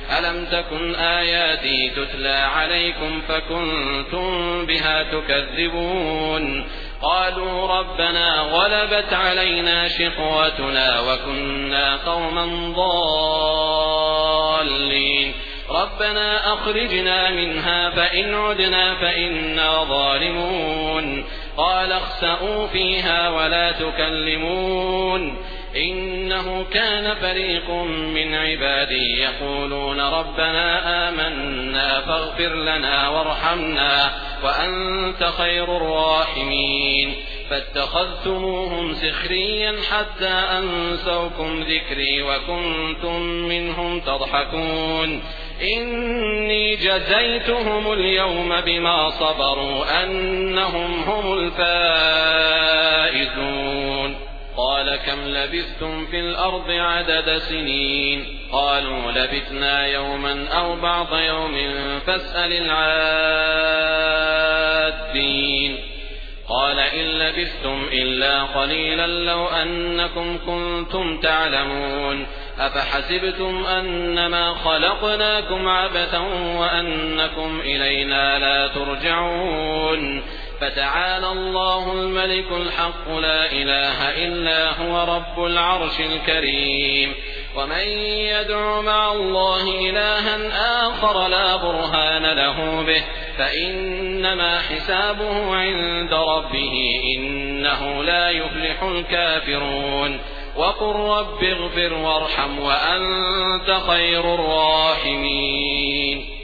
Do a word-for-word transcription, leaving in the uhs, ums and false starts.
ألم تكن آياتي تتلى عليكم فكنتم بها تكذبون قالوا ربنا غلبت علينا شقوتنا وكنا قوما ضالين ربنا أخرجنا منها فإن عدنا فإنا ظالمون قال اخسئوا فيها ولا تكلمون إنه كان فريق من عبادي يقولون ربنا آمنا فاغفر لنا وارحمنا وأنت خير الراحمين فاتخذتموهم سخريا حتى أنسوكم ذكري وكنتم منهم تضحكون إني جزيتهم اليوم بما صبروا أنهم هم الفائزون قال كم لبثتم في الأرض عدد سنين قالوا لبثنا يوما أو بعض يوم فاسأل العادين قال إن لبثتم إلا قليلا لو أنكم كنتم تعلمون أفحسبتم أنما خلقناكم عبثا وأنكم إلينا لا ترجعون فتعالى الله الملك الحق لا إله إلا هو رب العرش الكريم ومن يدع مع الله إلها آخر لا برهان له به فإنما حسابه عند ربه إنه لا يفلح الكافرون وقل رب اغفر وارحم وأنت خير الراحمين